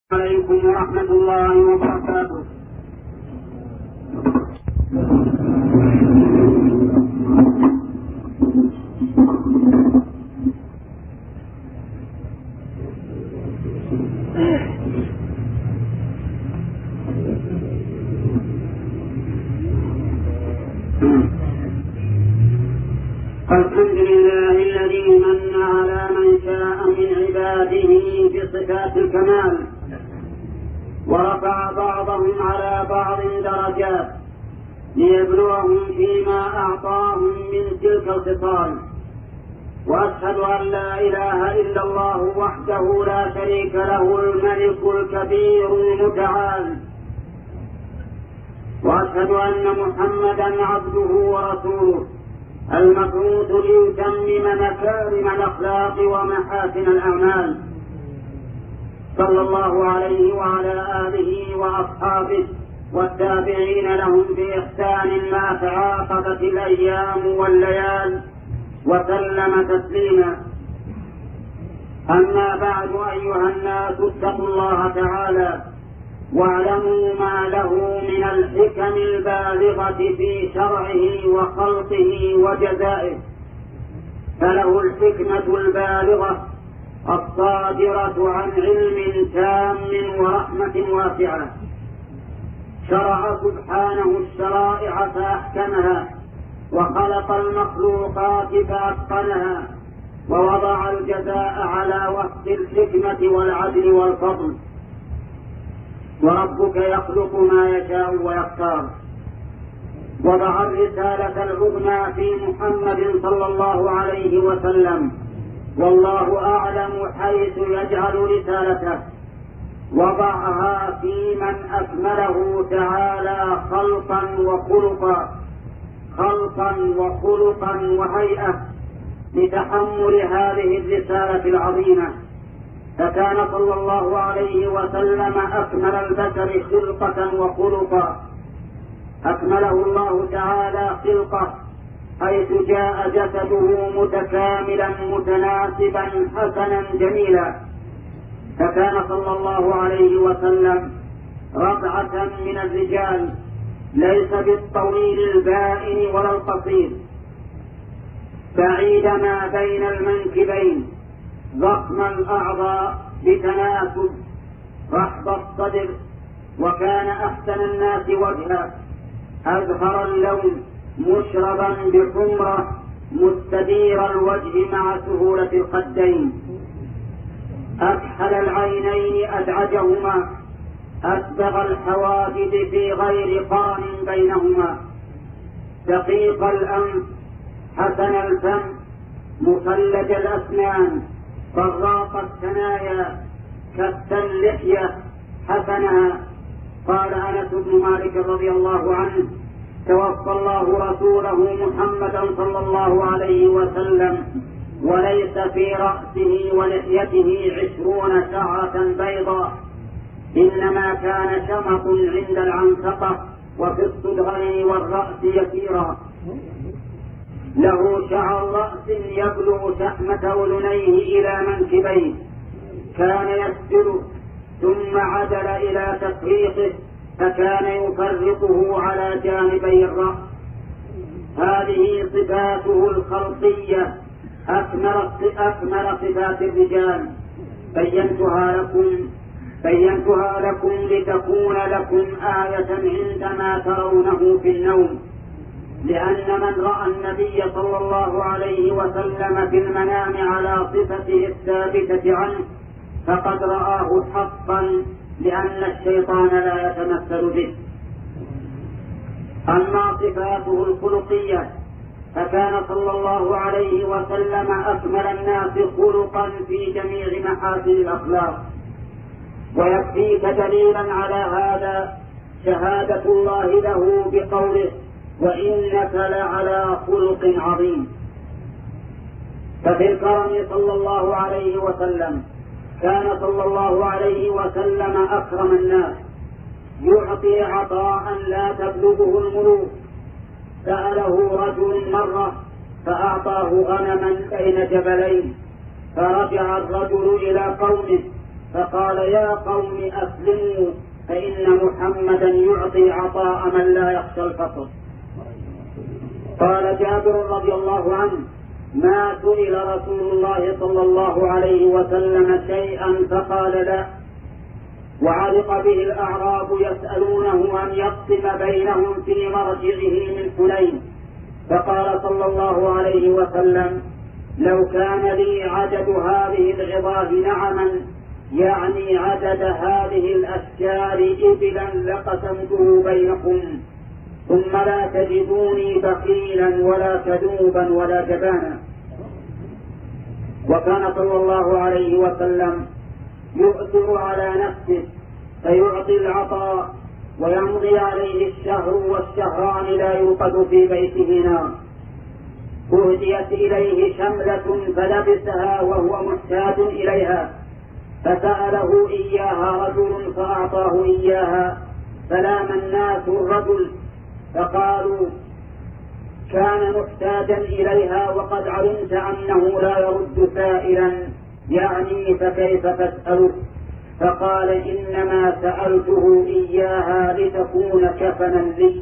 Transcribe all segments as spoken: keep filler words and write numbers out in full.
عليكم ورحمة الله وبركاته. الحمد لله الذي من على من شاء من عباده بصفات الكمال، ورفع بعضهم على بعض درجات ليبلوهم فيما أعطاهم من تلك الخصال. وأشهد أن لا إله إلا الله وحده لا شريك له الملك الكبير المتعال، وأشهد أن محمدا عبده ورسوله المبعوث ليتمم مكارم الأخلاق ومحاسن الأعمال، صلى الله عليه وعلى آله وأصحابه والتابعين لهم بإحسان ما تعاقبت الأيام والليال وسلم تسليما. أما بعد، أيها الناس اتقوا الله تعالى واعلموا ما له من الحكم البالغة في شرعه وخلقه وجزائه، فله الحكمة البالغة الصادرة عن علم تام ورحمة واسعة. شرع سبحانه الشرائع فأحكمها، وخلق المخلوقات فأتقنها، ووضع الجزاء على وفق الحكمة والعدل والفضل. وربك يخلق ما يشاء ويختار. وضع الرسالة العظمى في محمد صلى الله عليه وسلم، والله أعلم حيث يجعل رسالته. وضعها في من أكمله تعالى خلقا وخلقا خلقا وخلقا وهيئة لتحمل هذه الرسالة العظيمة. فكان صلى الله عليه وسلم أكمل البشر خلقة وخلقا. أكمله الله تعالى خلقة حيث جاء جسده متكاملا متناسبا حسنا جميلا، فكان صلى الله عليه وسلم ربعة من الرجال، ليس بالطويل البائن ولا القصير، بعيد ما بين المنكبين، ضخم الأعضاء بتناسب، رحب الصدر، وكان أحسن الناس وجها، أزهر اللون، مشربا بحمرة، مستدير الوجه مع سهولة الخدين، أكحل العينين أدعجهما، أسبغ الحواجب في غير قرن بينهما، دقيق الأنف، حسن الفم، مخلج الأسنان، فراق الثنايا، كف اللحية، حسنها. قال أنس بن مالك رضي الله عنه: توفى الله رسوله محمدا صلى الله عليه وسلم وليس في رأسه ولحيته عشرون شعرة بيضاء، إنما كان شمط عند العنسقة وفي الصدغين والرأس يسيرا. له شعر رأس يبلغ شحمة أذنيه إلى منكبيه، كان يسجد ثم عدل إلى تفريقه، فكان يفرقه على جانبي الرأس. هذه صفاته الخلقية، أكمل أكمل صفات الرجال. بينتها لكم بينتها لكم لتكون لكم آية عندما ترونه في النوم، لأن من رأى النبي صلى الله عليه وسلم في المنام على صفته الثابتة عنه فقد رآه حقا، لأن الشيطان لا يتمثل به. أما صفاته الخلقية فكان صلى الله عليه وسلم أكمل الناس خلقا في جميع محاسن الأخلاق. ويكفيك دليلا على هذا شهادة الله له بقوله: وإنك لعلى خلق عظيم. ففي الكرم صلى الله عليه وسلم كان صلى الله عليه وسلم أكرم الناس، يعطي عطاء لا تبلغه الملوك. سأله رجل مرة فأعطاه غنما بين جبلين، فرجع الرجل إلى قومه فقال يا قوم أسلموا فإن محمدا يعطي عطاء من لا يخشى الفقر. قال جابر رضي الله عنه ما سئل رسول الله صلى الله عليه وسلم شيئا فقال لا، وعلق به الأعراب يسألونه أن يقسم بينهم في مرجعه من حنين، فقال صلى الله عليه وسلم لو كان لي عدد هذه العظاه نعما، يعني عدد هذه الأشجار إبلا لقسمته بينكم، ثم لا تجدوني بخيلا ولا كذوبا ولا جبانا. وكان صلى الله عليه وسلم يؤثر على نفسه فيعطي العطاء ويمضي عليه الشهر والشهران لا يوقد في بيته نار. أهديت إليه شملة فلبسها وهو محتاج إليها، فسأله إياها رجل فأعطاه إياها، فلام الناس الرجل فقالوا كان محتاجا إليها وقد علمت أنه لا يرد سائلا، يعني فكيف تسأله؟ فقال إنما سألته إياها لتكون كفنا لي.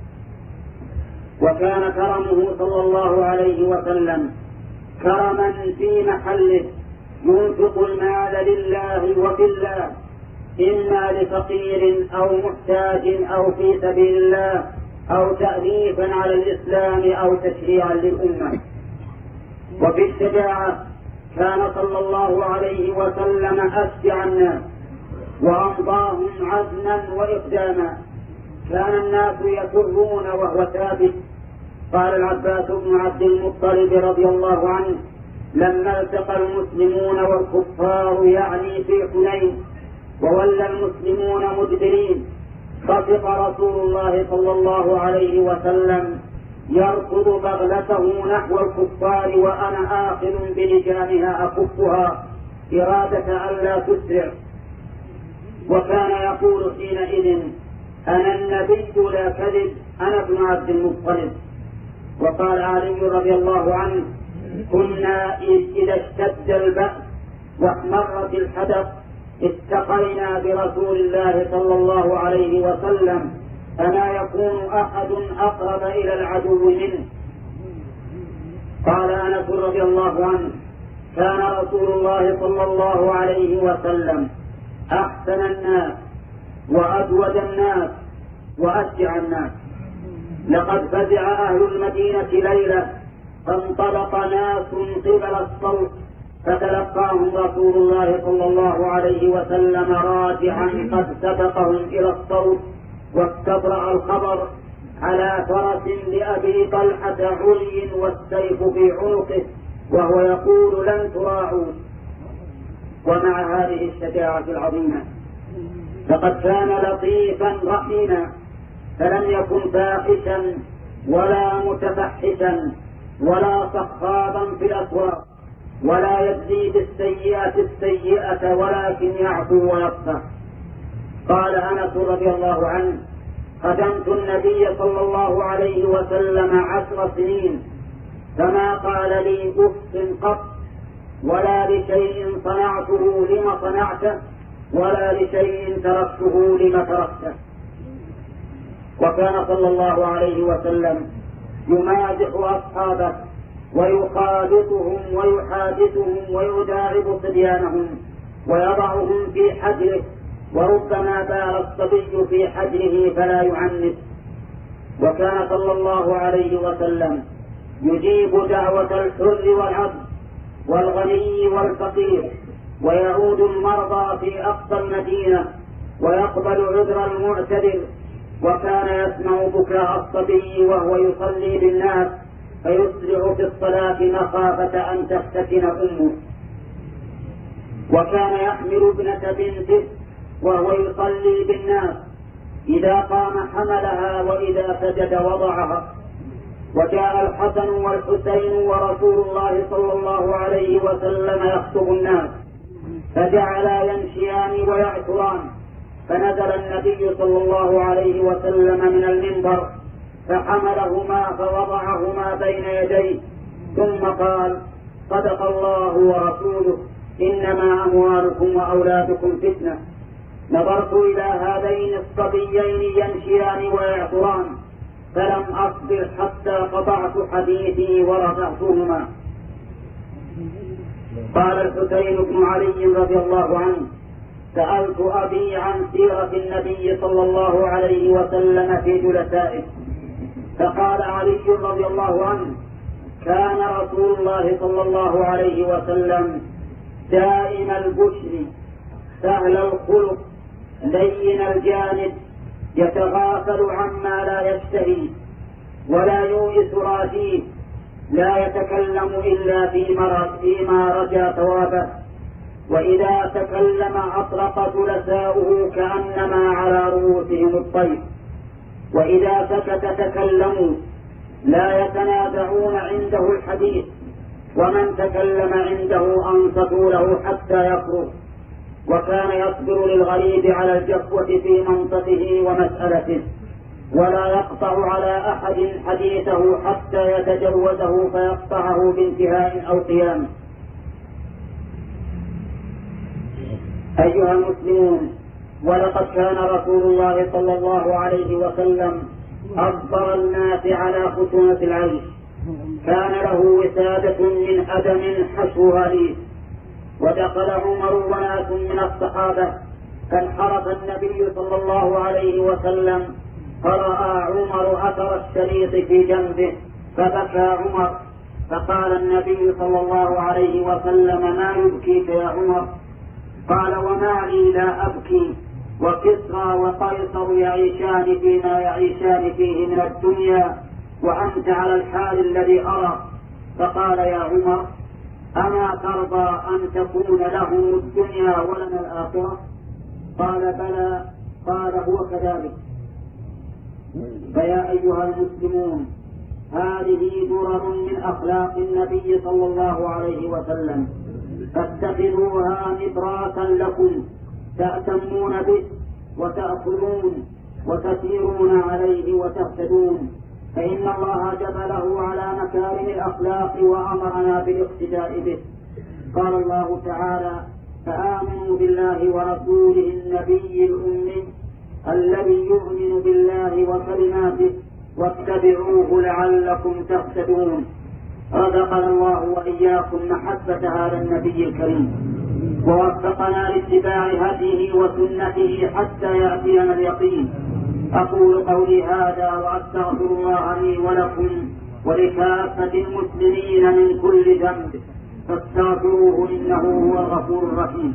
وكان كرمه صلى الله عليه وسلم كرما في محله، ينفق المال لله وفي الله، إما لفقير أو محتاج أو في سبيل الله أو تأليفا على الإسلام أو تشريعا للأمة. وفي الشجاعة كان صلى الله عليه وسلم أشجع الناس وأمضاهم عزما وإقداما، كان الناس يسرون وهو ثابت. قال العباس بن عبد المطلب رضي الله عنه لما التقى المسلمون والكفار يعني في حنين وولى المسلمون مدبرين، خفق رسول الله صلى الله عليه وسلم يركض بغلته نحو الكفار وأنا آخذ بلجامها أكفها إرادة ألا تسرع، وكان يقول حينئذ أنا النبي لا كذب، أنا ابن عبد المطلب. وقال علي رضي الله عنه كنا إذا اشتد البأس واحمرت الحدث اتقينا برسول الله صلى الله عليه وسلم، فما يكون أحد أقرب إلى العدو منه. قال أنس رضي الله عنه كان رسول الله صلى الله عليه وسلم أحسن الناس وأجود الناس وأشجع الناس. لقد فزع أهل المدينة ليلة فانطلق ناس قبل الصوت فتلقاهم رسول الله صلى الله عليه وسلم راجعا قد سبقهم إلى الصوت واستبرأ الخبر على فرس لأبي طلحة علي والسيف في عنقه وهو يقول لن تراعوا. ومع هذه الشجاعة العظيمة لقد كان لطيفا رحيما، فلم يكن فاحشا ولا متفحشا ولا صخابا في الأسواق ولا يجزي بالسيئة السيئة ولكن يعفو ويصفح. قال أنس رضي الله عنه خدمت النبي صلى الله عليه وسلم عشر سنين فما قال لي أف قط ولا لشيء صنعته لم صنعته ولا لشيء تركته لم تركته. وكان صلى الله عليه وسلم يمازح أصحابه ويخالطهم ويحادثهم ويداعب صبيانهم ويضعهم في حجره، وربما بال الصبي في حجره فلا يعنف. وكان صلى الله عليه وسلم يجيب دعوة الحر والعبد والغني والفقير، ويعود المرضى في أقصى المدينة ويقبل عذر المعتذر، وكان يسمع بكاء الصبي وهو يصلي بالناس فيسرع في الصلاة مخافة أن تفتتن أمه. وكان يحمل ابنة بنته وهو يصلي بالناس، إذا قام حملها وإذا سجد وضعها. وجاء الحسن والحسين ورسول الله صلى الله عليه وسلم يخطب الناس فجعلا يمشيان ويعثران، فنزل النبي صلى الله عليه وسلم من المنبر فحملهما فوضعهما بين يديه ثم قال صدق الله ورسوله إنما أموالكم وأولادكم فتنة. نظرت إلى هذين الصبيين يمشيان ويعثران فلم أصبر حتى قطعت حديثي ورفعتهما. قال الحسين بن علي رضي الله عنه: سألت أبي عن سيرة النبي صلى الله عليه وسلم في جلسائه، فقال علي رضي الله عنه: كان رسول الله صلى الله عليه وسلم دائم البشر سهل الخلق لين الجانب، يتغافل عما لا يشتهي ولا يؤيس راجيه، لا يتكلم إلا فيما رجا ثوابه، وإذا تكلم أطلق جلساؤه كأنما على رؤوسهم الطير، وإذا سكت تكلموا، لا يتنازعون عنده الحديث، ومن تكلم عنده أنصتوا له حتى يفرغ. وكان يصبر للغريب على الجفوة في منطقه ومسألته، ولا يقطع على أحد حديثه حتى يتجوزه فيقطعه بانتهاء أو قيام. أيها المسلمون، ولقد كان رسول الله صلى الله عليه وسلم أصبر الناس على خشونة العيش، كان له وسادة من أدم حشوها ليس. ودخل عمر وناس من الصحابة فانحرف النبي صلى الله عليه وسلم، فرأى عمر أثر الشريط في جنبه فبكى عمر، فقال النبي صلى الله عليه وسلم: ما يبكيك يا عمر؟ قال: وما لي لا أبكي، وكسرى وقيصر يعيشان فيما يعيشان فيه من الدنيا، وأنت على الحال الذي أرى. فقال: يا عمر، أما ترضى أن تكون لهم الدنيا ولنا الآخرة؟ قال: بلى. قال: هو كذلك. فيا أيها المسلمون، هذه درر من أخلاق النبي صلى الله عليه وسلم، فاتخذوها نبراسا لكم تأتمون به وتأخذون وتسيرون عليه وتهتدون، فإن الله جبله على مكارم الأخلاق وأمرنا بالاقتداء به. قال الله تعالى: فآمنوا بالله ورسوله النبي الأمي الذي يؤمن بالله وكلماته واتبعوه لعلكم تهتدون. رزقنا الله وإياكم محبة هذا النبي الكريم، ووفقنا لاتباع هديه وسنته حتى يأتينا اليقين. أقول قولي هذا وأستغفر الله لي ولكم ولكافة المسلمين من كل ذنب، فاستغفروه إنه هو الغفور الرحيم.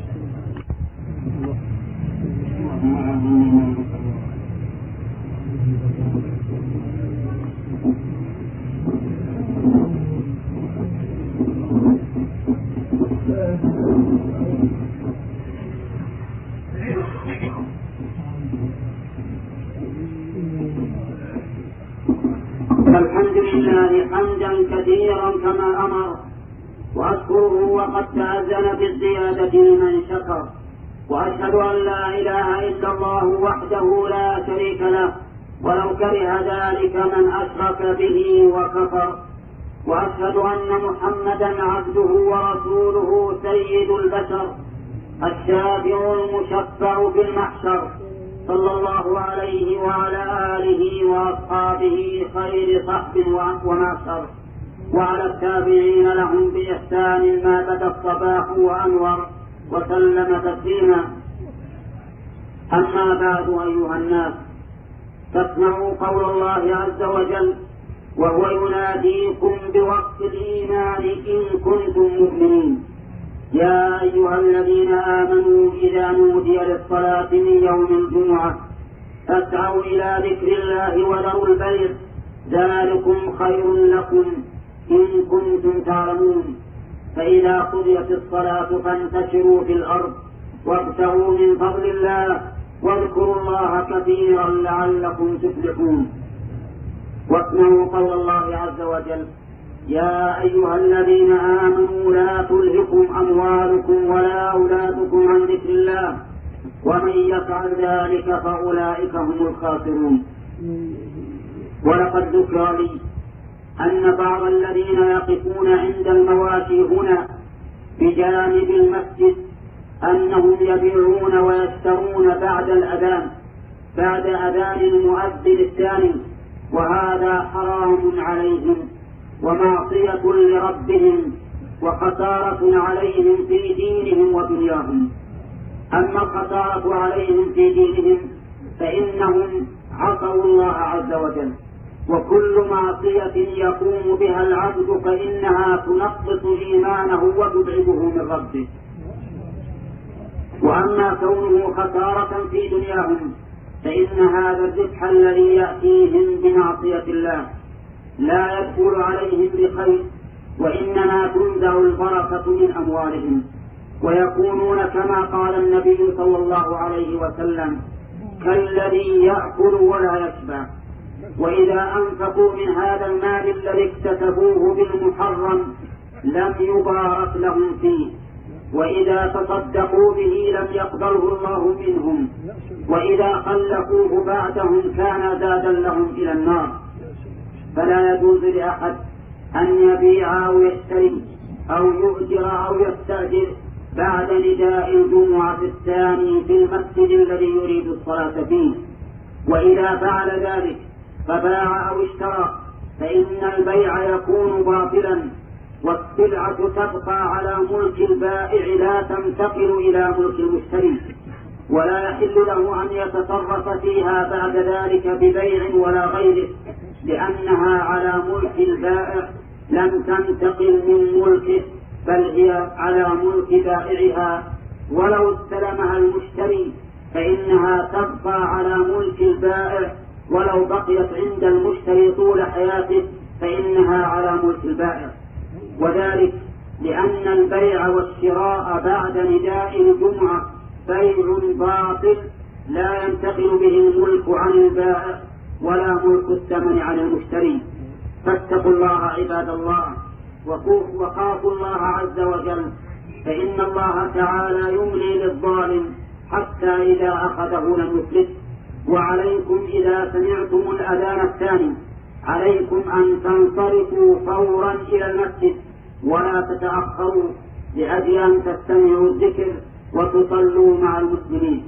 الحمد لله حمدا كثيرا كما أمر، وأشكره وقد تأذن بالزيادة لمن شكر، وأشهد أن لا إله إلا الله وحده لا شريك له، ولو كره ذلك من أشرك به وكفر. وأشهد أن محمدا عبده ورسوله سيد البشر، الشافع المشفع في المحشر، صلى الله عليه وعلى آله وأصحابه خير صحب ومعشر، وعلى التابعين لهم بإحسان ما بدا الصباح وأنور، وسلم تسليما. أما بعد، أيها الناس، فاسمعوا قول الله عز وجل وهو يناديكم بوقت الإيمان إن كنتم مؤمنين: يا أيها الذين آمنوا إذا نودي للصلاة من يوم الجمعة فاسعوا إلى ذكر الله وذروا البيع، ذلكم خير لكم إن كنتم تعلمون. فإذا قضيت الصلاة فانتشروا في الأرض وابتغوا من فضل الله واذكروا الله كثيرا لعلكم تفلحون. واسمعوا قول الله عز وجل: يا أيها الذين آمنوا لا تلهكم أموالكم ولا أولادكم عن ذكر الله ومن يفعل ذلك فأولئك هم الخاسرون. ولقد ذكر لي أن بعض الذين يقفون عند المواشي هنا بجانب المسجد أنهم يبيعون ويشترون بعد الأذان بعد أذان المؤذن الثاني، وهذا حرام عليهم ومعصية لربهم وخسارة عليهم في دينهم ودنياهم. أما الخسارة عليهم في دينهم فإنهم عصوا الله عز وجل، وكل معصية يقوم بها العبد فإنها تنقص إيمانه وتبعده من ربه. وأما كونه خسارة في دنياهم فإن هذا الربح الذي يأتيهم بمعصية الله لا يدخل عليهم بخير، وإنما تنزع البركة من أموالهم، ويكونون كما قال النبي صلى الله عليه وسلم كالذي يأكل ولا يشبع. وإذا أنفقوا من هذا المال الذي اكتسبوه بالمحرم لم يبارك لهم فيه، وإذا تصدقوا به لم يقبله الله منهم، وإذا خلفوه بعدهم كان زادا لهم إلى النار. فلا يجوز لأحد أن يبيع أو يشتري أو يؤجر أو يستأجر بعد نداء الجمعة الثاني في المسجد الذي يريد الصلاة فيه. وإذا فعل ذلك فباع أو اشترى فإن البيع يكون باطلا، والسلعة تبقى على ملك البائع لا تنتقل إلى ملك المشتري، ولا يحل له أن يتصرف فيها بعد ذلك ببيع ولا غيره، لأنها على ملك البائع لم تنتقل من ملكه بل هي على ملك بائعها. ولو استلمها المشتري فإنها تبقى على ملك البائع، ولو بقيت عند المشتري طول حياته فإنها على ملك البائع. وذلك لأن البيع والشراء بعد نداء الجمعة بيع باطل لا ينتقل به الملك عن البائع ولا ملك الثمن عن المشتري. فاتقوا الله عباد الله وخافوا الله عز وجل، فإن الله تعالى يملي للظالم حتى إذا أخذه لم يفلت. وعليكم إذا سمعتم الأذان الثاني عليكم أن تنصرفوا فورا إلى المسجد ولا تتأخروا، لأجل أن تستمعوا الذكر وتصلوا مع المسلمين.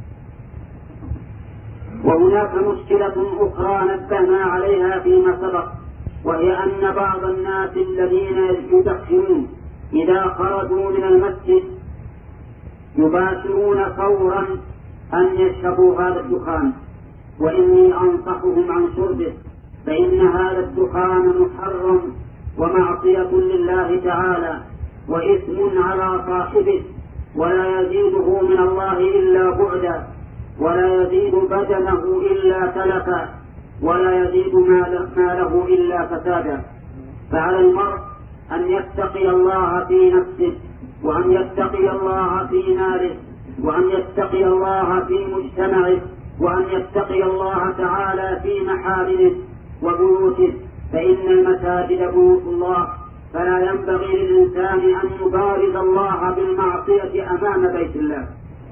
وهناك مشكلة أخرى نبهنا عليها فيما سبق، وهي أن بعض الناس الذين يدخنون إذا خرجوا من المسجد يباشرون فورا أن يشربوا هذا الدخان، وإني أنصحهم عن شربه، فإن هذا الدخان محرم ومعصية لله تعالى وإثم على صاحبه، ولا يزيده من الله إلا بعدا، ولا يزيد بدنه إلا تلفا، ولا يزيد ماله إلا فسادا. فعلى المرء أن يتقي الله في نفسه، وأن يتقي الله في ماله، وأن يتقي الله في مجتمعه، وأن يتقي الله تعالى في محارمه وبيوته، فإن المساجد بيوت الله، فلا ينبغي للإنسان أن يبارز الله بالمعصية أمام بيت الله.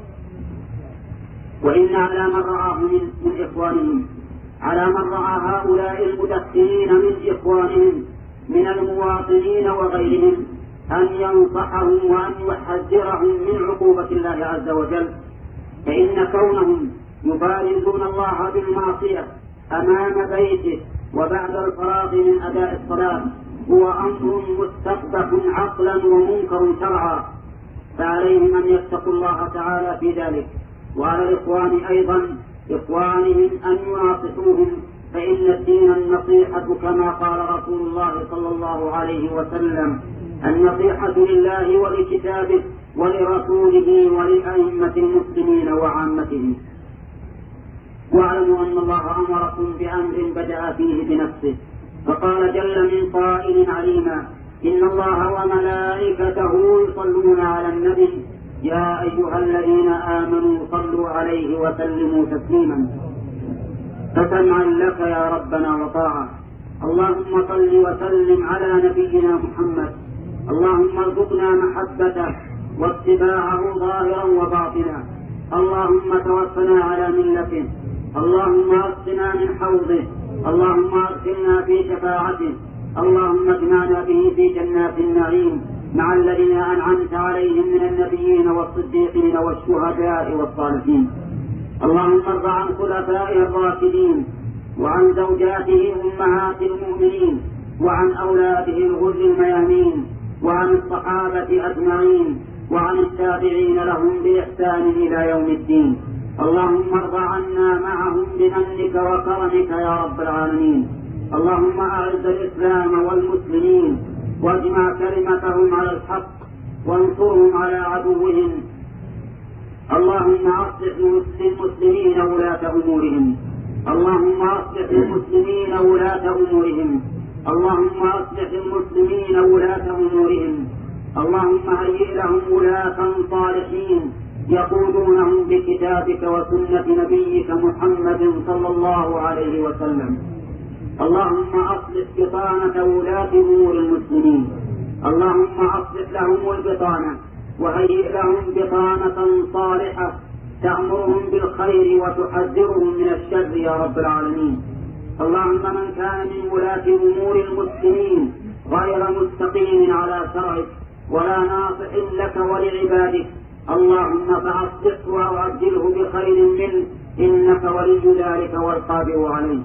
وإن على من رآه من, من إخوانهم على من رأى هؤلاء المدخنين من إخوانهم من المواطنين وغيرهم أن ينصحهم وأن يحذرهم من عقوبة الله عز وجل، فإن كونهم يبارزون الله بالمعصية أمام بيته وبعد الفراغ من أداء الصلاة هو أمر مستقبح عقلا ومنكر شرعا، فعليهم أن يتقوا الله تعالى في ذلك. وعلى الإخوان أيضا إخوانهم أن يناصحوهم، فإن الدين النصيحة كما قال رسول الله صلى الله عليه وسلم: النصيحة لله ولكتابه ولرسوله ولأئمة المسلمين وعامتهم. واعلموا أن الله أمركم بأمر بدأ فيه بنفسه، فقال جل من قائل عليما: إن الله وملائكته يصلون على النبي يا أيها الذين آمنوا صلوا عليه وسلموا تسليما. فسمعا لك يا ربنا وطاعة. اللهم صل وسلم على نبينا محمد، اللهم ارزقنا محبته واتباعه ظاهرا وباطنا، اللهم توفنا على ملته، اللهم اسقنا من حوضه، اللهم ادخلنا في شفاعته، اللهم اجمعنا به في جنات النعيم، مع الذين أنعمت عليهم من النبيين والصديقين والشهداء والصالحين. اللهم ارض عن خلفائه الراشدين وعن زوجاته أمهات المؤمنين وعن أولاده الغر الميامين وعن الصحابة أجمعين وعن التابعين لهم بإحسان إلى يوم الدين. اللهم ارض عنا معهم بمنك وكرمك يا رب العالمين. اللهم أعز الإسلام والمسلمين واجمع كلمتهم على الحق وانصرهم على عدوهم. اللهم أصلح للمسلمين ولاة أمورهم. اللهم أصلح للمسلمين ولاة أمورهم. اللهم أصلح للمسلمين ولاة أمورهم. اللهم هيئ لهم ولاة صالحين يقودونهم بكتابك وسنة نبيك محمد صلى الله عليه وسلم. اللهم أصلح بطانة ولاة أمور المسلمين. اللهم أصلح لهم البطانة وهيئ لهم بطانة صالحة تأمرهم بالخير وتحذرهم من الشر يا رب العالمين. اللهم من كان من ولاة أمور المسلمين غير مستقيم على شرعك ولا ناصح لك ولعبادك اللهم فأصلحه وأعجله بخير منه إنك ولي ذلك والقادر عليه.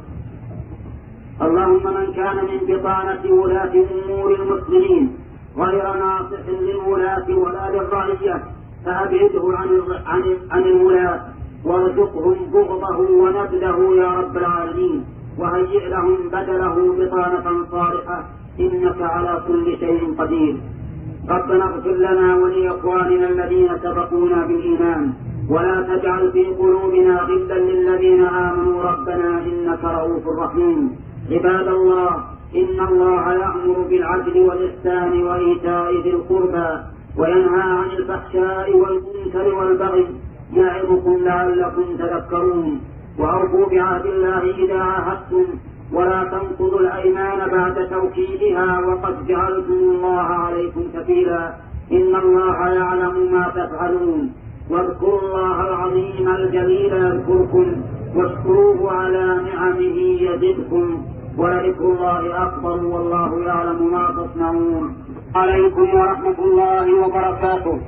اللهم من كان من بطانة ولاة أمور المسلمين غير ناصح للولاة ولا للرعية فأبعده عن عن عن الولاة وارزقهم بغضه ونبذه يا رب العالمين وهيئ لهم بدله بطانة صالحة إنك على كل شيء قدير. ربنا اغفر لنا ولإخواننا الذين سبقونا بالإيمان ولا تجعل في قلوبنا غلا للذين آمنوا ربنا إنك رؤوف رحيم. عباد الله، إن الله يأمر بالعدل والإحسان وإيتاء ذي القربى وينهى عن الفحشاء والمنكر والبغي يعظكم لعلكم تذكرون. وأوفوا بعهد الله إذا عاهدتم ولا تنقضوا الأيمان بعد توكيدها وقد جعلتم الله عليكم كفيلا إن الله يعلم ما تفعلون. واذكروا الله العظيم الجليل يذكركم واشكروه على نعمه يزدكم ولذكر الله أكبر والله يعلم ما تصنعون. عليكم ورحمة الله وبركاته.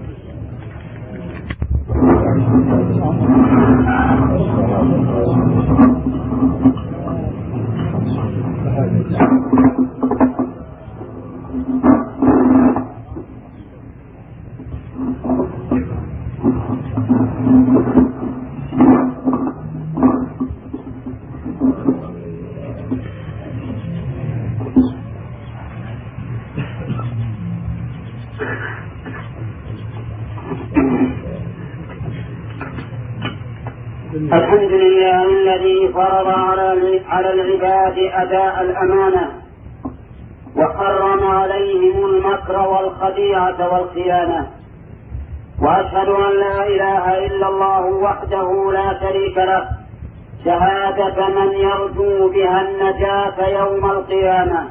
الحمد لله الذي فرض على العباد أداء الأمانة وحرم عليهم المكر والخديعة والخيانة. وأشهد أن لا إله إلا الله وحده لا شريك له شهادة من يرجو بها النجاة يوم القيامة.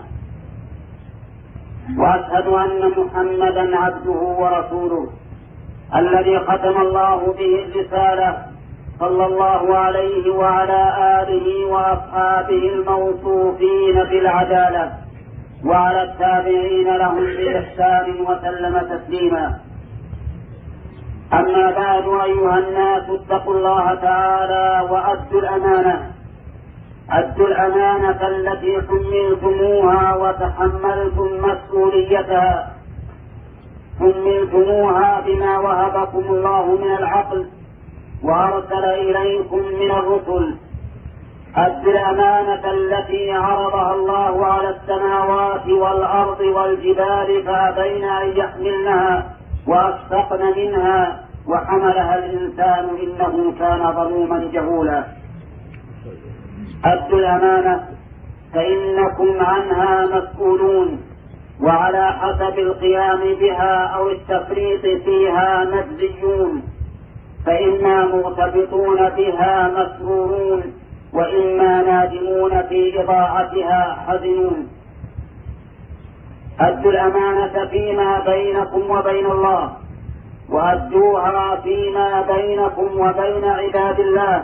وأشهد أن محمدا عبده ورسوله الذي ختم الله به الرسالة صلى الله عليه وعلى آله وأصحابه الموصوفين بالعدالة وعلى التابعين لهم بإحسان وسلم تسليما. أما بعد، أيها الناس اتقوا الله تعالى وأدوا الأمانة أدوا الأمانة التي حملتموها وتحملتم مسؤوليتها حملتموها بما وهبكم الله من العقل وأرسل إليكم من الرسل. أدوا الأمانة التي عرضها الله على السماوات والأرض والجبال فأبين أن يحملنها وأشفقن منها وحملها الإنسان إنه كان ظلوما جهولا. أدوا الأمانة فإنكم عنها مسؤولون وعلى حسب القيام بها أو التفريط فيها مجزيون، فإما مغتبطون بها مسرورون وإما نادمون في إضاعتها حزنون. أدوا الأمانة فيما بينكم وبين الله وأدوها فيما بينكم وبين عباد الله.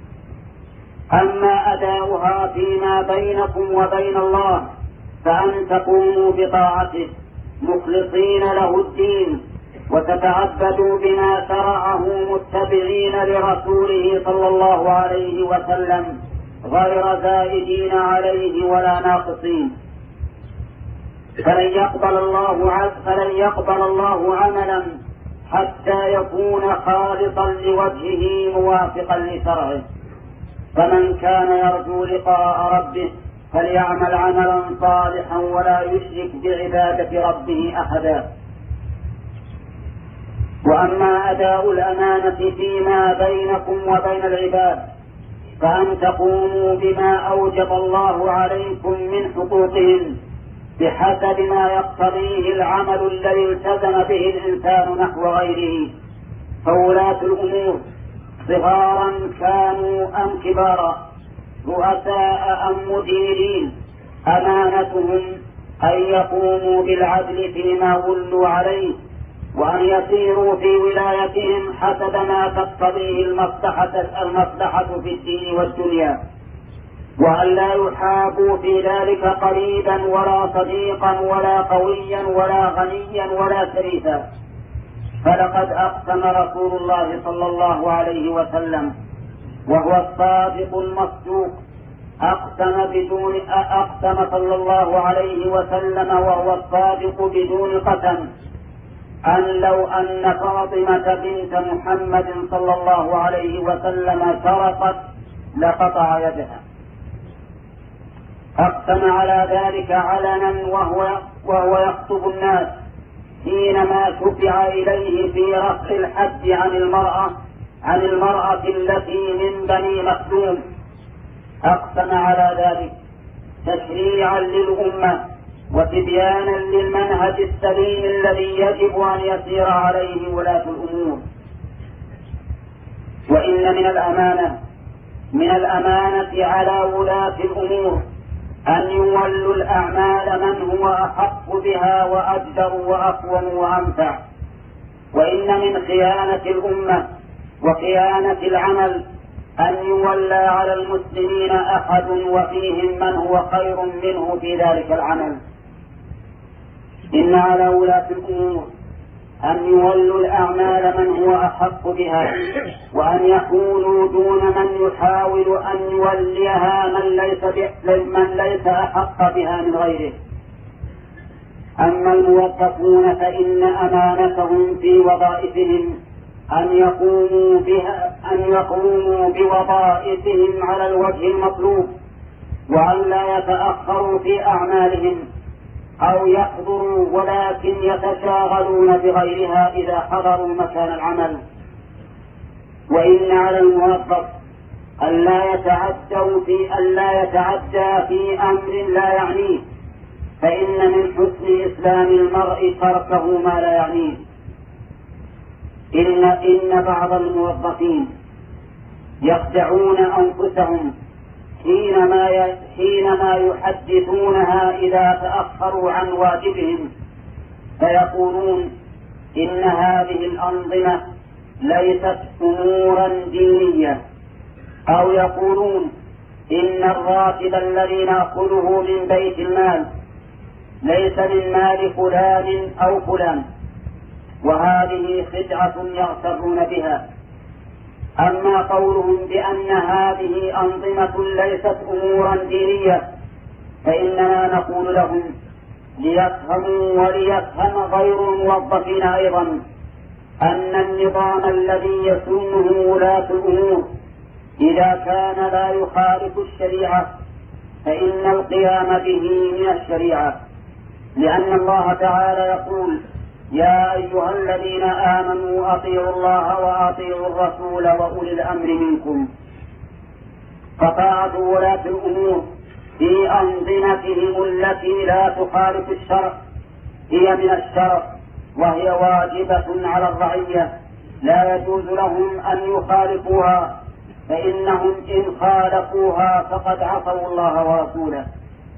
أما أداؤها فيما بينكم وبين الله فأن تقوموا بطاعته مخلصين له الدين، وتتعبدوا بما شرعه متبعين لرسوله صلى الله عليه وسلم غير زائدين عليه ولا ناقصين. فلن يقبل الله فلن يقبل الله عملا حتى يكون خالصا لوجهه موافقا لشرعه. فمن كان يرجو لقاء ربه فليعمل عملا صالحا ولا يشرك بعبادة ربه أحدا. وأما أداء الأمانة فيما بينكم وبين العباد فأن تقوموا بما أوجب الله عليكم من حقوقهم بحسب ما يقتضيه العمل الذي التزم به الإنسان نحو غيره. فولاة الأمور صغارا كانوا أم كبارا، رؤساء أم مديرين، أمانتهم أن يقوموا بالعدل فيما ولوا عليه، وأن يسيروا في ولايتهم حسب ما تقتضيه المصلحة المصلحة في الدين والدنيا، وأن لا يحابوا في ذلك قريبا ولا صديقا ولا قويا ولا غنيا ولا شريفا. فلقد أقسم رسول الله صلى الله عليه وسلم وهو الصادق المصدوق، أقسم بدون أقسم صلى الله عليه وسلم وهو الصادق بدون قسم أن لو أن فاطمة بنت محمد صلى الله عليه وسلم سرقت لقطع يدها. أقسم على ذلك علنا وهو, وهو يخطب الناس حينما شفع إليه في رفع الحد عن المرأة عن المرأة التي من بني مخزوم. أقسم على ذلك تشريعا للأمة وتبيانا للمنهج السليم الذي يجب أن يسير عليه ولاة الأمور. وإن من الأمانة من الأمانة على ولاة الأمور أن يولوا الأعمال من هو أحق بها وأجدر وأقوم وأنفع. وإن من خيانة الأمة وخيانة العمل أن يولى على المسلمين أحد وفيهم من هو خير منه في ذلك العمل. إن على ولاة الأمور أن يولوا الأعمال من هو أحق بها، وأن يكونوا دون من يحاول أن يوليها من ليس, من ليس أحق بها من غيره. أما الموظفون فإن أمانتهم في وظائفهم أن يقوموا بها أن يقوموا بوظائفهم على الوجه المطلوب، وأن لا يتأخروا في أعمالهم أو يحضروا ولكن يتشاغلون بغيرها إذا حضروا مكان العمل. وإن على الموظف ألا يتعدوا في ألا يتعدى في أمر لا يعنيه، فإن من حسن إسلام المرء تركه ما لا يعنيه. إن إن بعض الموظفين يخدعون أنفسهم حينما حينما يحدثونها إذا تأخروا عن واجبهم، فيقولون إن هذه الأنظمة ليست أمورا دينية، أو يقولون إن الراتب الذي نأخذه من بيت المال ليس من مال فلان أو فلان، وهذه خدعة يغترون بها. أما قولهم بأن هذه أنظمة ليست أمورا دينية فإننا نقول لهم ليفهموا وليفهم غير الموظفين أيضا أن النظام الذي يسنه ولاة الأمور إذا كان لا يخالف الشريعة فإن القيام به من الشريعة، لأن الله تعالى يقول: يا أيها الذين آمنوا أطيعوا الله وأطيعوا الرسول وأولي الأمر منكم. فطاعة ولاة الأمور في أنظمتهم التي لا تخالف الشرع هي من الشرع، وهي واجبة على الرعية، لا يجوز لهم أن يخالفوها، فإنهم إن خالفوها فقد عصوا الله ورسوله.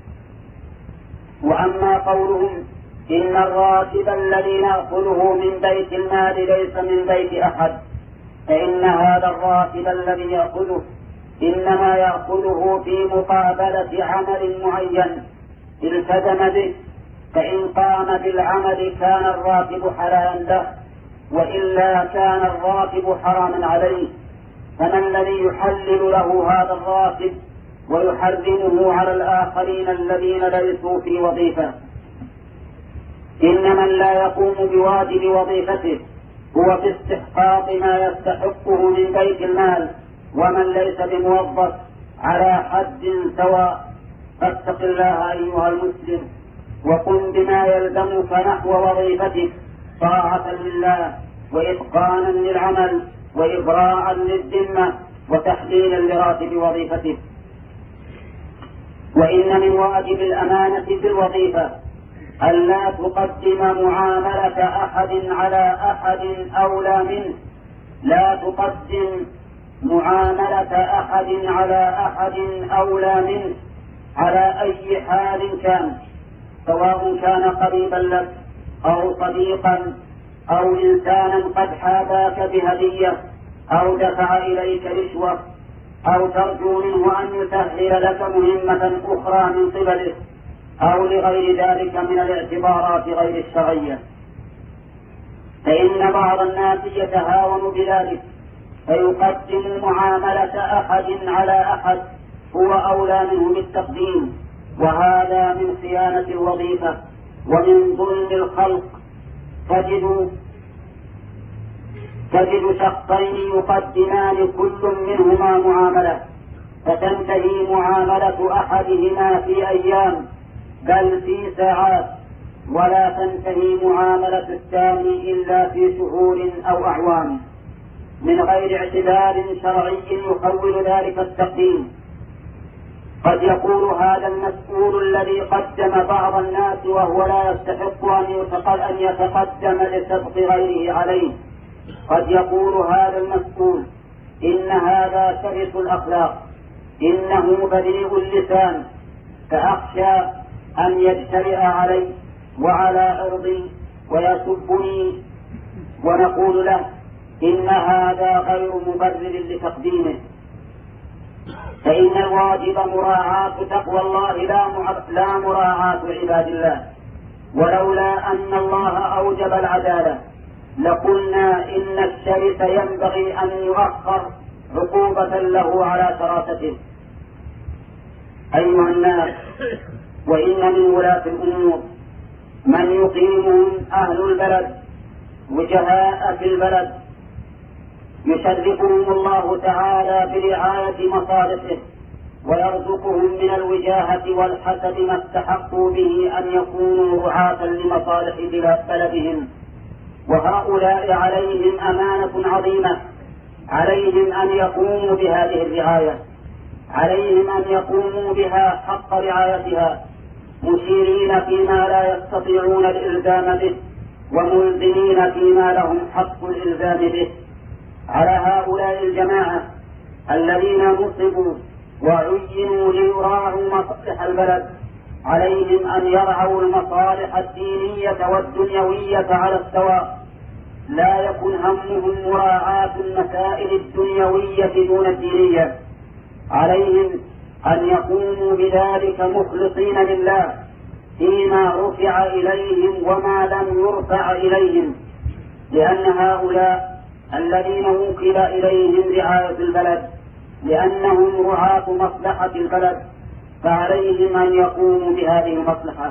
وأما قولهم إن الراتب الذي نأخذه من بيت المال ليس من بيت أحد، فإن هذا الراتب الذي يأخذه إنما يأخذه في مقابلة عمل معين التزم به، فإن قام بالعمل كان الراتب حلالا له، وإلا كان الراتب حراما عليه. فما الذي يحلل له هذا الراتب ويحرمه على الآخرين الذين ليسوا في وظيفة؟ إن من لا يقوم بواجب وظيفته هو في استحقاق ما يستحقه من بيت المال، ومن ليس بموظف على حد سواء. فاتق الله أيها المسلم، وقم بما يلزمك نحو وظيفتك طاعة لله وإتقانا للعمل وإبراء للذمة وتحليلا لراتب وظيفتك. وإن من واجب الأمانة في الوظيفة ألا تقدم معاملة أحد على أحد أولى منه. لا تقدم معاملة أحد على أحد أولى منه على أي حال كان، سواء كان قريبا لك أو صديقا أو إنسانا قد حاباك بهدية أو دفع إليك رشوة أو ترجو منه أن يسهل لك مهمة أخرى من قبله أو لغير ذلك من الاعتبارات غير الشرعية. فإن بعض الناس يتهاون بذلك فيقدم معاملة أحد على أحد هو أولى منه بالتقديم، وهذا من خيانة الوظيفة ومن ظلم الخلق. تجد تجد شخصين يقدمان كل منهما معاملة، فتنتهي معاملة أحدهما في أيام بل في ساعات، ولا تنتهي معاملة الثاني إلا في شهور أو أعوام، من غير اعتبار شرعي يخول ذلك التقديم. قد يقول هذا المسؤول الذي قدم بعض الناس وهو لا يستحق أن يتقدم لسبق غيره عليه، قد يقول هذا المسؤول إن هذا شرس الأخلاق، إنه بذيء اللسان، فأخشى أن يجترئ علي وعلى عرضي ويسبني، ونقول له إن هذا غير مبرر لتقديمه. فإن الواجب مراعاة تقوى الله لا مراعاة عباد الله. ولولا أن الله أوجب العدالة لقلنا إن الشرس ينبغي أن يؤخر عقوبة له على شراسته. أيها الناس، وإن من ولاة الأمور من يقيمهم أهل البلد وجهاء في البلد يشرفهم الله تعالى برعاية مصالحه ويرزقهم من الوجاهة والحسب ما استحقوا به أن يكونوا رعاة لمصالح بلدهم، وهؤلاء عليهم أمانة عظيمة، عليهم أن يقوموا بهذه الرعاية، عليهم أن يقوموا بها حق رعايتها، مشيرين فيما لا يستطيعون الإلزام به وملزمين فيما لهم حق الإلزام به. على هؤلاء الجماعة الذين نصبوا وعينوا ليراعوا مصالح البلد عليهم أن يرعوا المصالح الدينية والدنيوية على السواء، لا يكن همهم مراعاة المسائل الدنيوية دون الدينية. عليهم أن يقوموا بذلك مخلصين لله فيما رفع إليهم وما لم يرفع إليهم، لأن هؤلاء الذين وكل إليهم رعاية البلد لأنهم رعاة مصلحة البلد، فعليهم أن يقوموا بهذه المصلحة.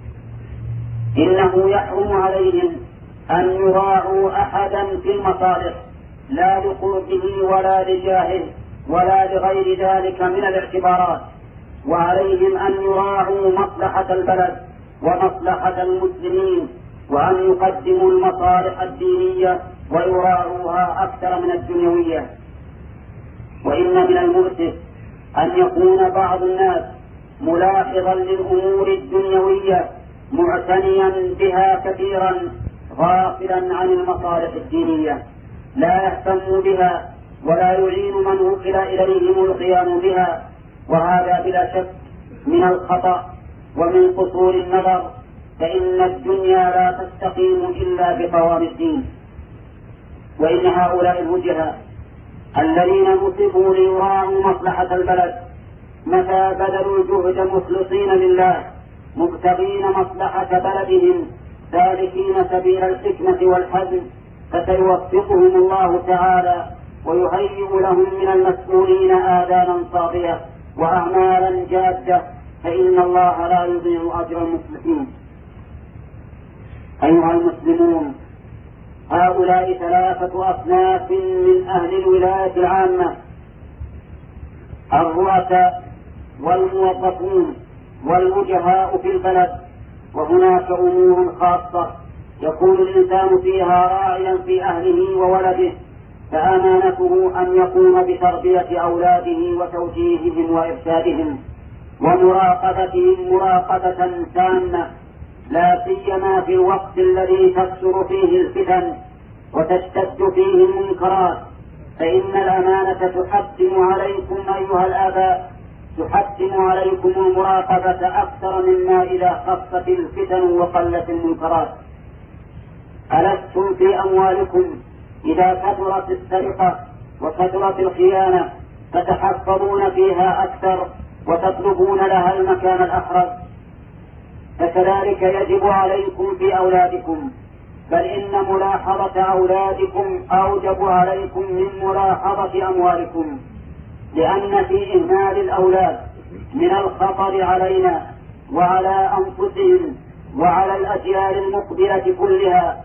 إنه يحرم عليهم أن يراعوا أحدا في المصالح لا لقربه ولا لجاهه ولا لغير ذلك من الاعتبارات، وعليهم أن يراعوا مصلحة البلد ومصلحة المسلمين، وأن يقدموا المصالح الدينية ويراعوها أكثر من الدنيوية. وإن من المؤسف أن يكون بعض الناس ملاحظا للأمور الدنيوية معتنيا بها كثيرا غافلا عن المصالح الدينية، لا يهتم بها ولا يعين من وكل إليهم القيام بها، وهذا بلا شك من الخطأ ومن قصور النظر، فإن الدنيا لا تستقيم إلا بقوام الدين. وإن هؤلاء الوجهاء الذين نصبوا ليراعوا مصلحة البلد متى بذلوا الجهد مخلصين لله مبتغين مصلحة بلدهم سالكين سبيل الحكمة والحزم، فسيوفقهم الله تعالى ويهيئ لهم من المسؤولين آذانا صاغية وأعمالا جادة، فإن الله لا يضيع أجر المصلحين. أيها المسلمون، هؤلاء ثلاثة أصناف من أهل الولاية العامة: الرؤساء والموظفون والوجهاء في البلد. وهناك أمور خاصة يكون الإنسان فيها راعيا في أهله وولده، فأمانته أن يقوم بتربية أولاده وتوجيههم وإرشادهم ومراقبتهم مراقبة تامة، لا سيما في الوقت الذي تكثر فيه الفتن وتشتد فيه المنكرات، فإن الأمانة تحتم عليكم أيها الآباء تحتم عليكم المراقبة أكثر مما إذا خفت الفتن وقلت المنكرات. ألستم في أموالكم إذا كثرت السرقة وكثرت الخيانة تتحفظون فيها أكثر وتطلبون لها المكان الأحرز؟ فكذلك يجب عليكم في أولادكم، بل إن ملاحظة أولادكم أوجب عليكم من ملاحظة أموالكم، لأن في إهمال الأولاد من الخطر علينا وعلى أنفسهم وعلى الأجيال المقبلة كلها.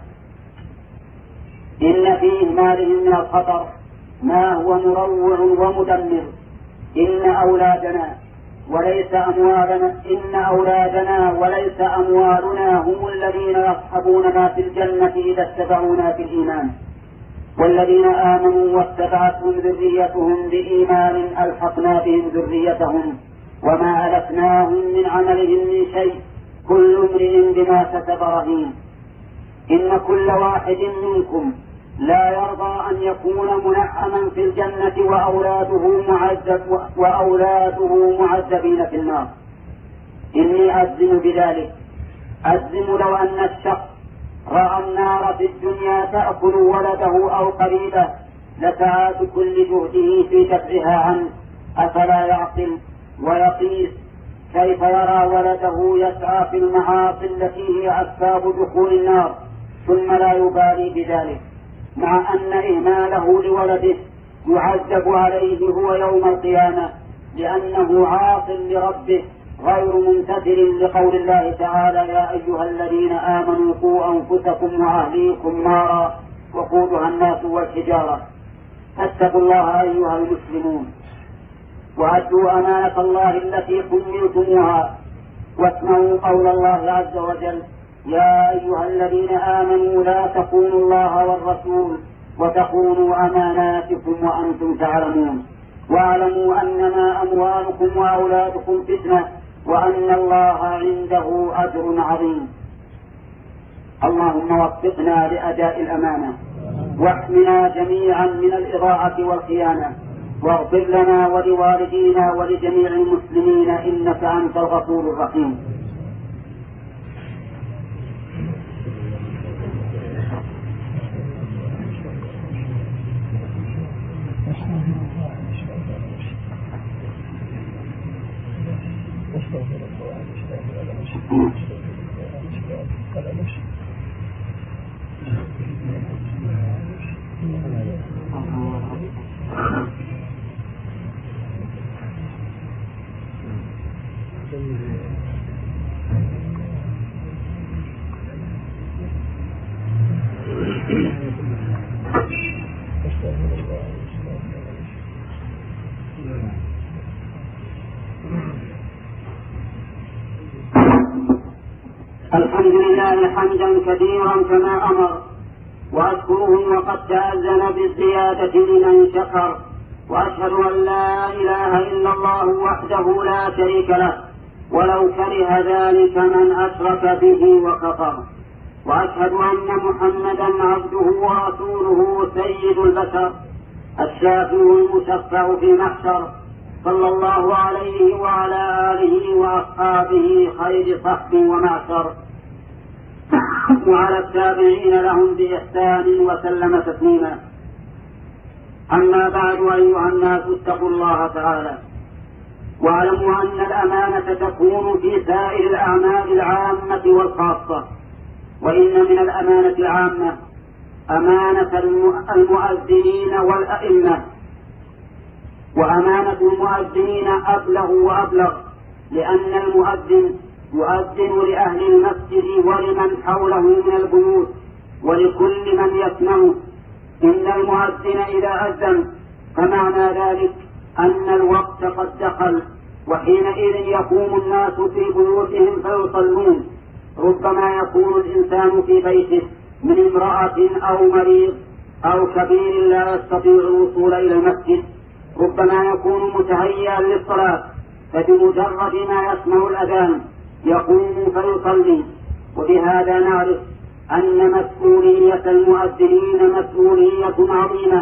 إن في إهمالهم من الخطر ما هو مروع ومدمر. إن أولادنا وليس أموالنا إن أولادنا وليس أموالنا هم الذين يصحبوننا في الجنة إذا اتبعونا في الإيمان، والذين آمنوا واتبعتهم ذريتهم بإيمان ألحقنا بهم ذريتهم وما ألفناهم من عملهم من شيء، كل امرئ بما كسب رهين. إن كل واحد منكم لا يرضى أن يكون منعما في الجنة وأولاده معذب وأولاده معذبين في النار. إني أجزم بذلك، أجزم لو أن الشخص رأى النار في الدنيا تأكل ولده أو قريبه لسعى بكل جهده في دفعها عنه، أفلا يعقل ويقيس كيف يرى ولده يسعى في المعاصي التي هي أسباب دخول النار ثم لا يبالي بذلك، مع أن إهماله لولده يعذب عليه هو يوم القيامة لأنه عاص لربه غير ممتثل لقول الله تعالى: يا أيها الذين آمنوا قوا أنفسكم وأهليكم نارا وقودها الناس والحجارة. فاتقوا الله أيها المسلمون وأدوا أمانة الله التي حملتموها، واسمعوا قول الله عز وجل: يا أيها الذين آمنوا لا تخونوا الله والرسول وتخونوا أماناتكم وأنتم تعلمون، واعلموا أنما أموالكم وأولادكم فتنة وأن الله عنده أجر عظيم. اللهم وفقنا لأداء الأمانة، واحمنا جميعا من الإضاعة والخيانة، واغفر لنا ولوالدينا ولجميع المسلمين إنك أنت الغفور الرحيم. الحمد لله حمدا كثيرا كما أمر، وأشكره وقد تأذن بالزيادة لمن شكر، وأشهد أن لا إله إلا الله وحده لا شريك له ولو كره ذلك من أشرك به وكفر، وأشهد أن محمدا عبده ورسوله سيد البشر الشافع المشفع في محشر، صلى الله عليه وعلى آله وأصحابه خير صحب ومعشر، وعلى التابعين لهم بإحسان وسلم تسليما. أما بعد، أيها الناس اتقوا الله تعالى واعلموا أن الأمانة تكون في سائر الأعمال العامة والخاصة. وإن من الأمانة العامة أمانة المؤذنين والأئمة، وأمانة المؤذنين أبلغ وأبلغ، لأن المؤذن يؤذن لأهل المسجد ولمن حوله من البيوت ولكل من يسمعه. إن المؤذن إذا أذن فمعنى ذلك أن الوقت قد دخل، وحينئذ يقوم الناس في بيوتهم فيصلون. ربما يكون الإنسان في بيته من امرأة أو مريض أو كبير لا يستطيع الوصول إلى المسجد، ربما يكون متهيئا للصلاة، فبمجرد ما يسمع الأذان يقوم فيصلي. وبهذا نعرف أن مسؤولية المؤذنين مسؤولية عظيمة،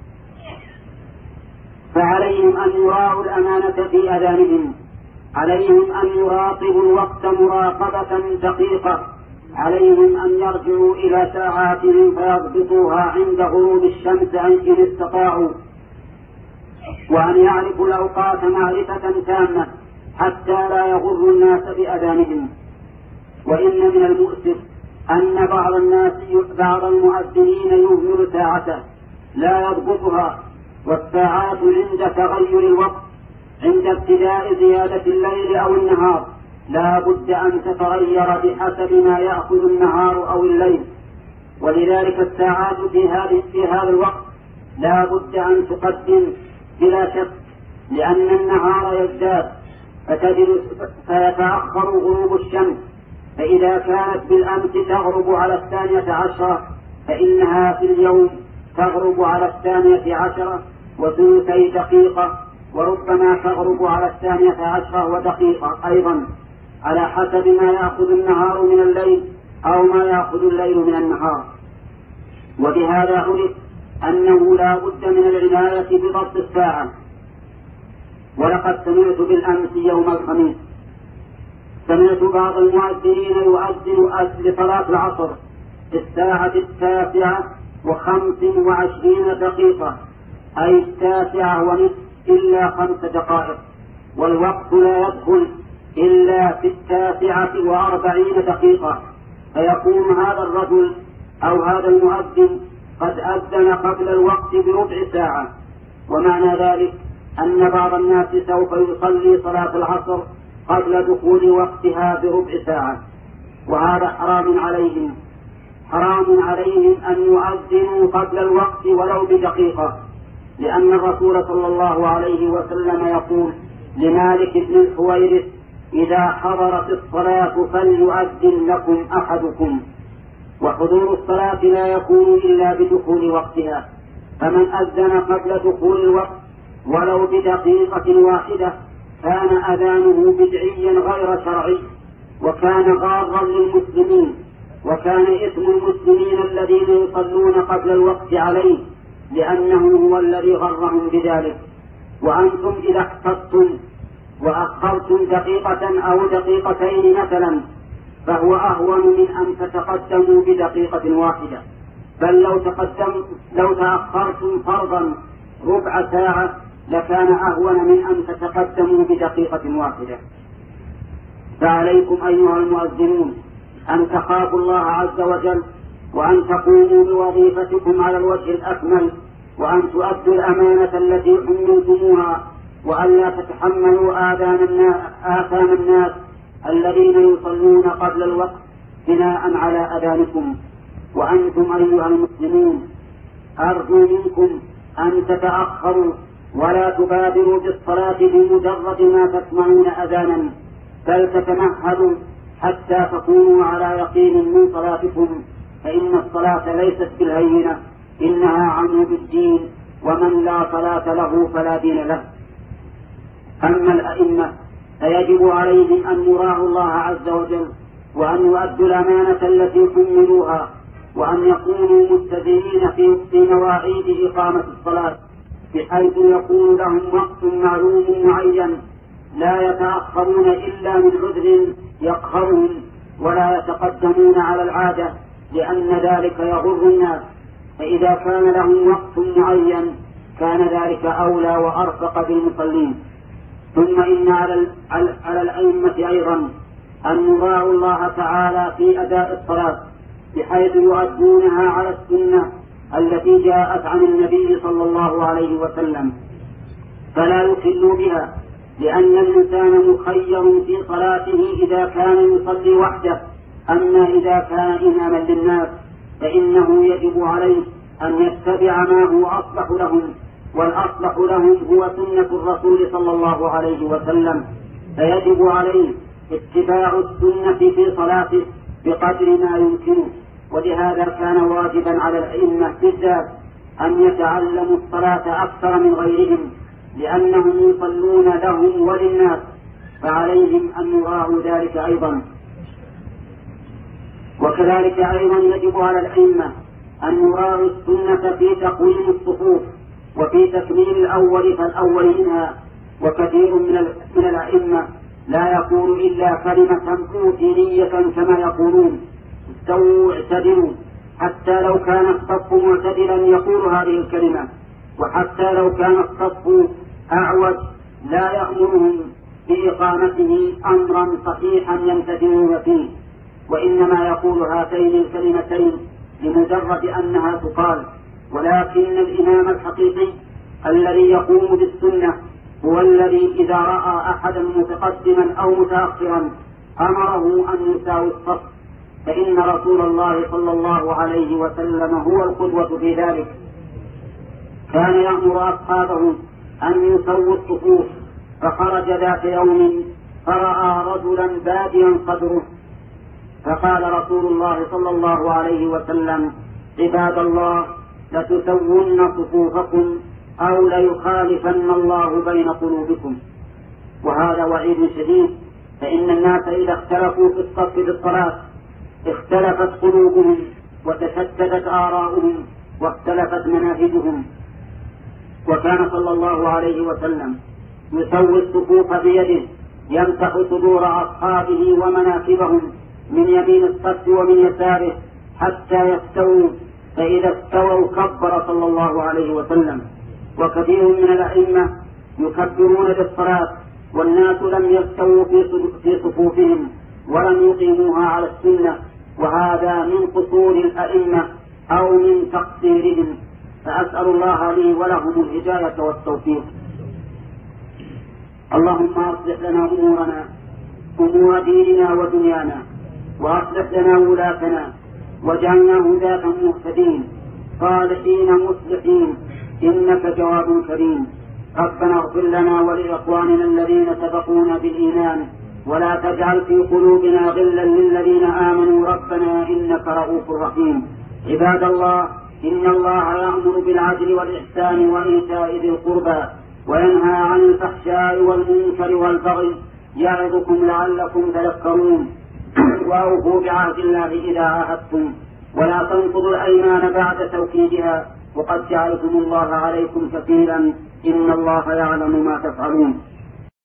فعليهم أن يراعوا الأمانة في أذانهم، عليهم أن يراقبوا الوقت مراقبة دقيقة، عليهم أن يرجعوا إلى ساعاتهم فيضبطوها عند غروب الشمس إن استطاعوا، وأن يعرفوا الأوقات معرفة تامة حتى لا يغر الناس بأذانهم. وإن من المؤسف أن بعض الناس بعض المؤذنين يهمل ساعته لا يضبطها، والساعات عند تغير الوقت عند ابتداء زيادة الليل أو النهار لا بد أن تتغير بحسب ما يأخذ النهار أو الليل. ولذلك الساعات في هذا في هذا الوقت لا بد أن تقدم بلا شك، لأن النهار يزداد فيتأخر غروب الشمس، فإذا كانت بالأمس تغرب على الثانية عشرة فإنها في اليوم تغرب على الثانية عشرة وثلثي دقيقة، وربما تغرب على الثانية عشرة ودقيقة أيضا، على حسب ما يأخذ النهار من الليل أو ما يأخذ الليل من النهار. وبهذا عرف أنه لا بد من العناية بضبط الساعة. ولقد سمعت بالأمس يوم الخميس سمعت بعض المؤذنين يؤذن لصلاة العصر في الساعة التاسعة وخمس وعشرين دقيقة، أي التاسعة ونصف إلا خمس دقائق، والوقت لا يدخل إلا في التاسعة وأربعين دقيقة، فيكون هذا الرجل أو هذا المؤذن قد أذن قبل الوقت بربع ساعة. ومعنى ذلك أن بعض الناس سوف يصلي صلاة العصر قبل دخول وقتها بربع ساعة، وهذا حرام عليهم، حرام عليهم أن يؤذنوا قبل الوقت ولو بدقيقة، لأن الرسول صلى الله عليه وسلم يقول لمالك بن الحويرث: إذا حضرت الصلاة فليؤذن لكم أحدكم. وحضور الصلاة لا يكون إلا بدخول وقتها، فمن أذن قبل دخول الوقت ولو بدقيقة واحدة كان أذانه بدعيا غير شرعي، وكان غارا للمسلمين، وكان إثم المسلمين الذين يصلون قبل الوقت عليه، لأنه هو الذي غرهم بذلك. وأنتم إذا احتطتم وأخرتم دقيقة أو دقيقتين مثلا فهو أهون من أن تتقدموا بدقيقة واحدة، بل لو تقدم لو تأخرتم فرضا ربع ساعة لكان أهون من أن تتقدموا بدقيقة واحدة. فعليكم أيها المؤذنون أن تخافوا الله عز وجل، وأن تقوموا بوظيفتكم على الوجه الأكمل، وأن تؤدوا الأمانة التي حملتموها، وأن لا تتحملوا آثام الناس الذين يصلون قبل الوقت بناء على أذانكم. وأنتم أيها المسلمون أرجو منكم أن تتأخروا ولا تبادروا بالصلاة بمجرد ما تسمعون أذانا، بل تتمهلوا حتى تكونوا على يقين من صلاتكم، فإن الصلاة ليست بالهينة، إنها عمود الدين، ومن لا صلاة له فلا دين له. أما الأئمة فيجب عليهم أن يراعوا الله عز وجل، وأن يؤدوا الأمانة التي حملوها، وأن يكونوا متزنين في في مواعيد إقامة الصلاة، بحيث يكون لهم وقت معلوم معين لا يتأخرون إلا من عذر يقهرهم، ولا يتقدمون على العادة، لأن ذلك يغر الناس. فإذا كان لهم وقت معين كان ذلك أولى وأرفق بالمصلين. ثم إن على, على الأئمة أيضا أن يراعوا الله تعالى في أداء الصلاة بحيث يؤدونها على السنة التي جاءت عن النبي صلى الله عليه وسلم، فلا يخلوا بها، لأن الإنسان مخير في صلاته إذا كان يصلي وحده. أما إذا كان إماما للناس فإنه يجب عليه أن يتبع ما هو أصلح لهم، والأصلح لهم هو سنة الرسول صلى الله عليه وسلم، فيجب عليه اتباع السنة في صلاته بقدر ما يمكنه. ولهذا كان واجبا على الأئمة بالذات أن يتعلموا الصلاة أكثر من غيرهم، لأنهم يصلون لهم وللناس، فعليهم أن يراعوا ذلك أيضا. وكذلك أيضا يجب على الأئمة أن يراعوا السنة في تقويم الصفوف وفي تكميل الأول فالأول منها. وكثير من الأئمة لا يقول إلا كلمة روتينية كما يقولون استووا اعتدلوا، حتى لو كان الصف معتدلا يقول هذه الكلمة، وحتى لو كان الصف أعوج لا يأمرهم بإقامته أمرا صحيحا يمتثلون فيه، وإنما يقول هاتين الكلمتين لمجرد أنها تقال. ولكن الإمام الحقيقي الذي يقوم بالسنة هو الذي إذا رأى أحدا متقدما أو متأخرا أمره أن يساوي الصف، فإن رسول الله صلى الله عليه وسلم هو القدوة في ذلك. كان يأمر أصحابه أن يسووا الصفوف، فخرج ذات يوم فرأى رجلا باديا صدره، فقال رسول الله صلى الله عليه وسلم: عباد الله، لتسون صفوفكم أو ليخالفن الله بين قلوبكم. وهذا وعيد شديد، فإن الناس إذا اختلفوا في الصف في الصلاة اختلفت قلوبهم وتشتتت آراؤهم واختلفت مناهجهم. وكان صلى الله عليه وسلم يسوي الصفوف بيده، يمسح صدور أصحابه ومناكبهم من يمين الصف ومن يساره حتى يستووا، فإذا استووا كبر صلى الله عليه وسلم. وكثير من الأئمة يكبرون بالصلاة والناس لم يستووا في صفوفهم ولم يقيموها على السنة، وهذا من قصور الأئمة أو من تقصيرهم، فأسأل الله لي ولهم الهداية والتوفيق. اللهم أصلح لنا أمورنا أمور ديننا ودنيانا، وأصلح لنا ولاتنا واجعلنا هداة مهتدين صالحين مصلحين، إنك جواد كريم. ربنا اغفر لنا ولإخواننا الذين سبقونا بالإيمان، ولا تجعل في قلوبنا غلا للذين آمنوا ربنا إنك رؤوف رحيم. عباد الله، إن الله يأمر بالعدل والإحسان وإيتاء ذي القربى وينهى عن الفحشاء والمنكر والبغي، يعظكم لعلكم تذكرون. وأوفوا بعهد الله إذا عاهدتم، ولا تنقضوا الأيمان بعد توكيدها، وقد جعلكم الله عليكم كفيلا، إن الله يعلم ما تفعلون.